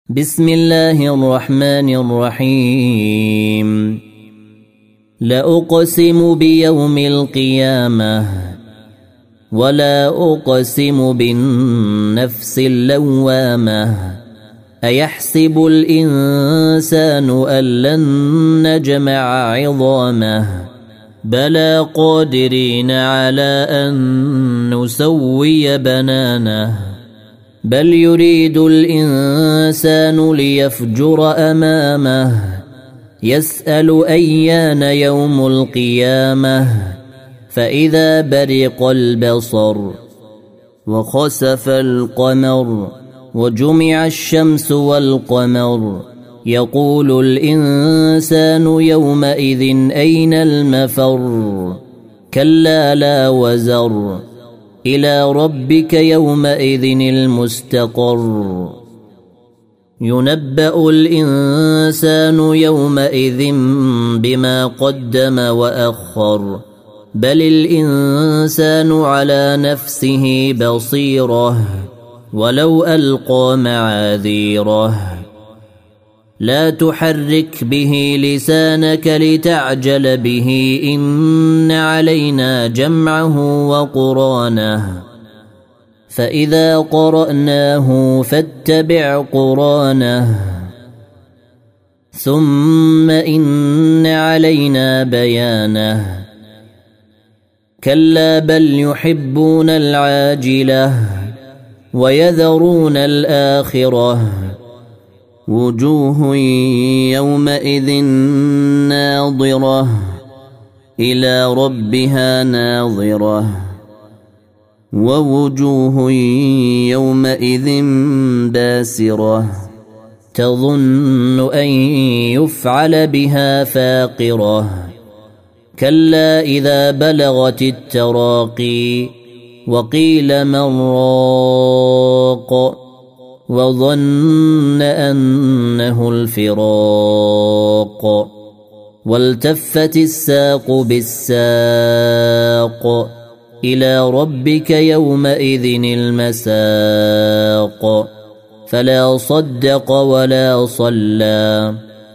بسم الله الرحمن الرحيم. لأقسم بيوم القيامة ولا أقسم بالنفس اللوامة. أيحسب الإنسان أن لن نجمع عظامه بلى قادرين على أن نسوي بنانه بل يريد الإنسان ليفجر أمامه يسأل أيان يوم القيامة فإذا برق البصر وخسف القمر وجمع الشمس والقمر يقول الإنسان يومئذ أين المفر كلا لا وزر إلى ربك يومئذ المستقر ينبأ الإنسان يومئذ بما قدم وأخر بل الإنسان على نفسه بصيرة ولو ألقى معاذيره لا تحرك به لسانك لتعجل به إن علينا جمعه وقرانه فإذا قرأناه فاتبع قرانه ثم إن علينا بيانه كلا بل يحبون العاجلة ويذرون الآخرة وجوه يومئذ ناظرة إلى ربها ناظرة ووجوه يومئذ باسرة تظن أن يفعل بها فاقرة كلا إذا بلغت التراقي وقيل من راق وظن أنه الفراق والتفت الساق بالساق إلى ربك يومئذ المساق فلا صدق ولا صلى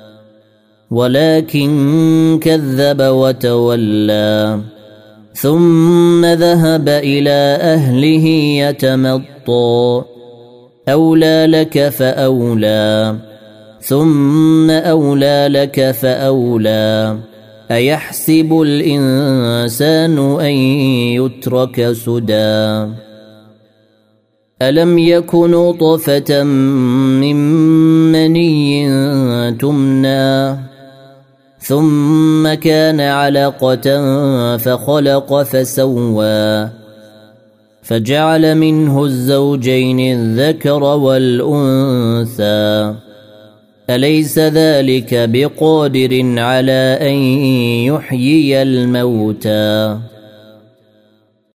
ولكن كذب وتولى ثم ذهب إلى أهله يتمطى أولى لك فأولى ثم أولى لك فأولى أيحسب الإنسان أن يترك سدى ألم يكن نطفة من مني تمنى ثم كان علقة فخلق فسوى فجعل منه الزوجين الذكر والأنثى أليس ذلك بقادر على أن يحيي الموتى